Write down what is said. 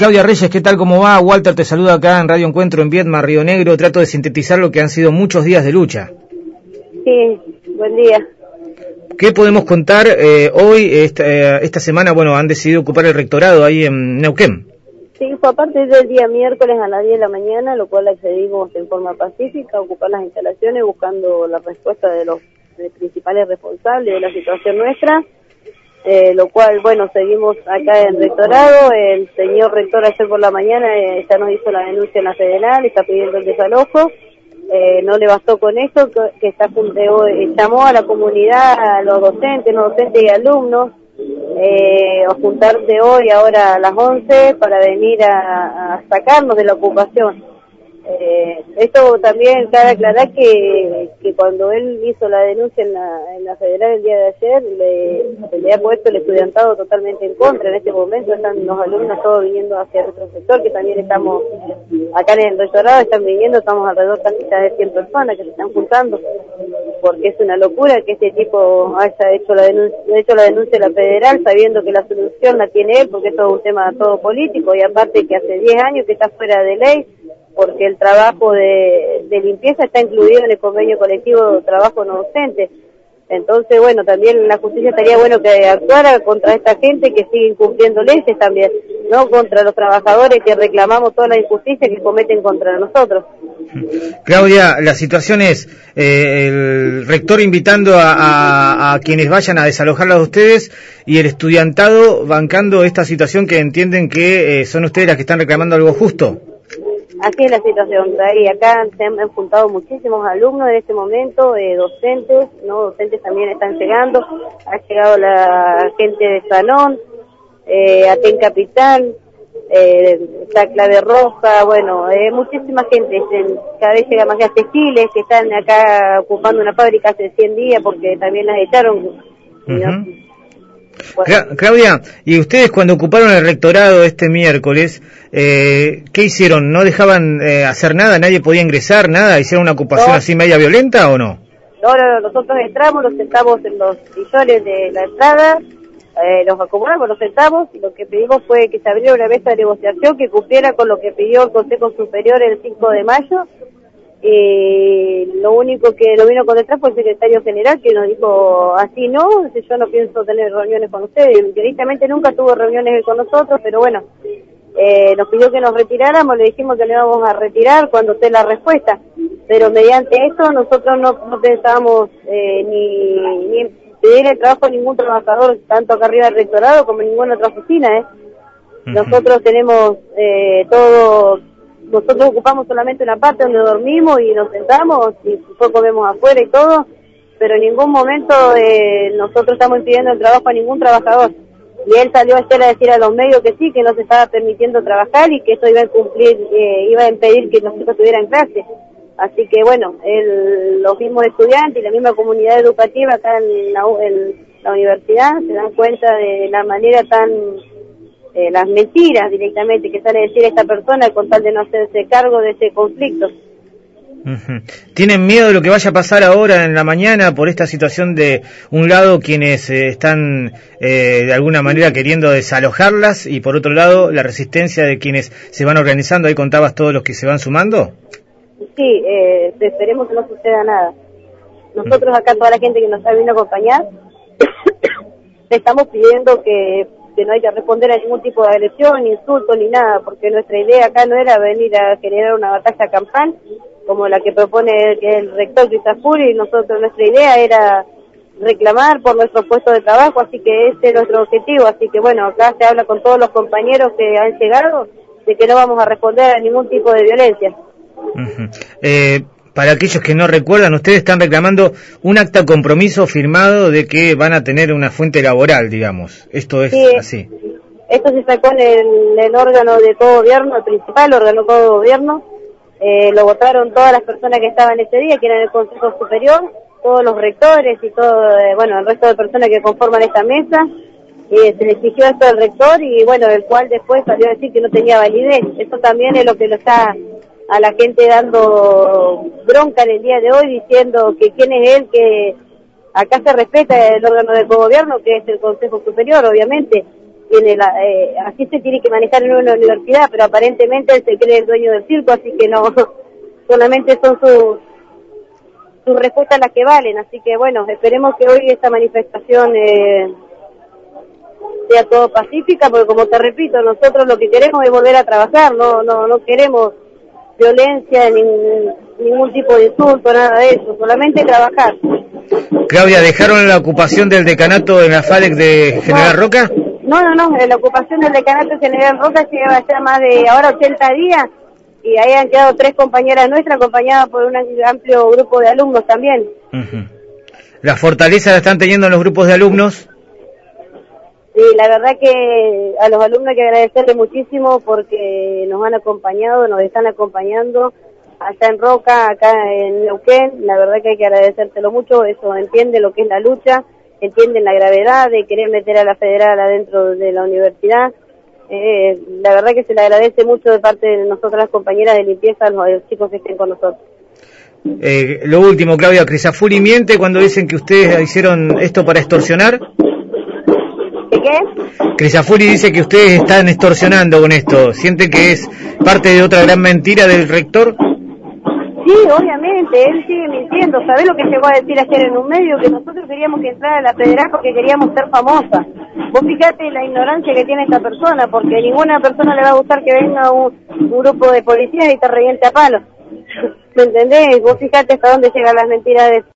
Claudia Reyes, ¿qué tal? ¿Cómo va? Walter te saluda acá en Radio Encuentro en Viedma, Río Negro. Trato de sintetizar lo que han sido muchos días de lucha. Sí, buen día. ¿Qué podemos contar hoy, esta semana? Bueno, han decidido ocupar el rectorado ahí en Neuquén. Sí, fue a partir del día miércoles a las 10 de la mañana, lo cual accedimos en forma pacífica a ocupar las instalaciones buscando la respuesta de los principales responsables de la situación nuestra. Lo cual, bueno, seguimos acá en rectorado. El señor rector ayer por la mañana ya nos hizo la denuncia en la federal, está pidiendo el desalojo. No le bastó con esto, que llamó a la comunidad, a los docentes, y alumnos, a juntarse hoy, ahora a las 11, para venir a sacarnos de la ocupación. Esto también cabe aclarar que cuando él hizo la denuncia en la federal el día de ayer, le ha puesto el estudiantado totalmente en contra. En este momento están los alumnos todos viniendo hacia nuestro sector, que también estamos acá en el rectorado, están viniendo, estamos alrededor casi ya de 100 personas que se están juntando, porque es una locura que este tipo haya hecho la denuncia de la federal, sabiendo que la solución la tiene él, porque esto es un tema todo político, y aparte que hace 10 años que está fuera de ley, porque el trabajo de limpieza está incluido en el convenio colectivo de trabajo no docente. Entonces, bueno, también la justicia estaría bueno que actuara contra esta gente que sigue incumpliendo leyes también, no contra los trabajadores que reclamamos toda la injusticia que cometen contra nosotros. Claudia, la situación es el rector invitando a quienes vayan a desalojarlos de ustedes y el estudiantado bancando esta situación que entienden que son ustedes las que están reclamando algo justo. Así es la situación, y acá se han juntado muchísimos alumnos en este momento, docentes, no docentes también están llegando, ha llegado la gente de Salón, Aten Capital, está Clave Roja, bueno, muchísima gente, cada vez llega más que textiles que están acá ocupando una fábrica hace 100 días porque también las echaron. ¿No? Bueno. Claudia, ¿y ustedes cuando ocuparon el rectorado este miércoles, qué hicieron? ¿No dejaban hacer nada? ¿Nadie podía ingresar? ¿Nada? ¿Hicieron una ocupación así media violenta o no? No, nosotros entramos, nos sentamos en los sillones de la entrada, los acomodamos, nos sentamos, y lo que pedimos fue que se abriera una mesa de negociación que cumpliera con lo que pidió el Consejo Superior el 5 de mayo. Lo único que lo vino con detrás fue el secretario general, que nos dijo así no, yo no pienso tener reuniones con ustedes. Directamente nunca tuvo reuniones con nosotros, pero bueno, nos pidió que nos retiráramos, le dijimos que le íbamos a retirar cuando esté la respuesta, pero mediante eso nosotros no pensábamos ni pedir el trabajo a ningún trabajador, tanto acá arriba del rectorado como en ninguna otra oficina. Nosotros tenemos nosotros ocupamos solamente una parte donde dormimos y nos sentamos y después comemos afuera y todo, pero en ningún momento nosotros estamos impidiendo el trabajo a ningún trabajador. Y él salió ayer a decir a los medios que sí, que no se estaba permitiendo trabajar y que eso iba a impedir que los chicos tuvieran clase. Así que bueno, los mismos estudiantes y la misma comunidad educativa acá en la universidad se dan cuenta de la manera las mentiras directamente que sale a decir esta persona con tal de no hacerse cargo de ese conflicto. ¿Tienen miedo de lo que vaya a pasar ahora en la mañana por esta situación de un lado quienes están de alguna manera queriendo desalojarlas y por otro lado la resistencia de quienes se van organizando? Ahí contabas todos los que se van sumando. Sí, esperemos que no suceda nada. Nosotros acá, toda la gente que nos está viendo a acompañar, le estamos pidiendo que no hay que responder a ningún tipo de agresión, insulto ni nada, porque nuestra idea acá no era venir a generar una batalla campal como la que propone el rector Crisafuri. Nuestra idea era reclamar por nuestro puesto de trabajo, así que ese es nuestro objetivo. Así que bueno, acá se habla con todos los compañeros que han llegado de que no vamos a responder a ningún tipo de violencia. Para aquellos que no recuerdan, ustedes están reclamando un acta de compromiso firmado de que van a tener una fuente laboral, digamos. Esto es así. Esto se sacó en el órgano de todo gobierno, el principal órgano de todo gobierno. Lo votaron todas las personas que estaban ese día, que eran el Consejo Superior, todos los rectores y todo, el resto de personas que conforman esta mesa. Se le exigió esto al rector y bueno, el cual después salió a decir que no tenía validez. Esto también es lo que lo está a la gente dando bronca en el día de hoy, diciendo que quién es él, que acá se respeta el órgano de cogobierno, que es el Consejo Superior, obviamente, tiene así se tiene que manejar en una universidad, pero aparentemente él se cree el dueño del circo, así que no, solamente son sus respuestas las que valen, así que bueno, esperemos que hoy esta manifestación sea todo pacífica, porque como te repito, nosotros lo que queremos es volver a trabajar, no queremos violencia, ningún tipo de insulto, nada de eso, solamente trabajar. Claudia, ¿dejaron la ocupación del decanato en la FADEC de General Roca? No, la ocupación del decanato General Roca lleva ya más de ahora 80 días, y ahí han quedado 3 compañeras nuestras, acompañadas por un amplio grupo de alumnos también. Uh-huh. ¿La fortaleza la están teniendo en los grupos de alumnos? Sí, la verdad que a los alumnos hay que agradecerles muchísimo porque nos han acompañado, nos están acompañando allá en Roca, acá en Neuquén. La verdad que hay que agradecértelo mucho, eso entiende lo que es la lucha, entienden la gravedad de querer meter a la federal adentro de la universidad. La verdad que se le agradece mucho de parte de nosotras las compañeras de limpieza a los chicos que estén con nosotros. Lo último, Claudia, Crisafulli miente cuando dicen que ustedes hicieron esto para extorsionar. ¿De qué? Crisafulli dice que ustedes están extorsionando con esto. ¿Siente que es parte de otra gran mentira del rector? Sí, obviamente, él sigue mintiendo. ¿Sabés lo que llegó a decir ayer en un medio? Que nosotros queríamos que entrara a la federal porque queríamos ser famosas. Vos fijate la ignorancia que tiene esta persona, porque a ninguna persona le va a gustar que venga un grupo de policías y te reviente a palos. ¿Me entendés? Vos fijate hasta dónde llegan las mentiras de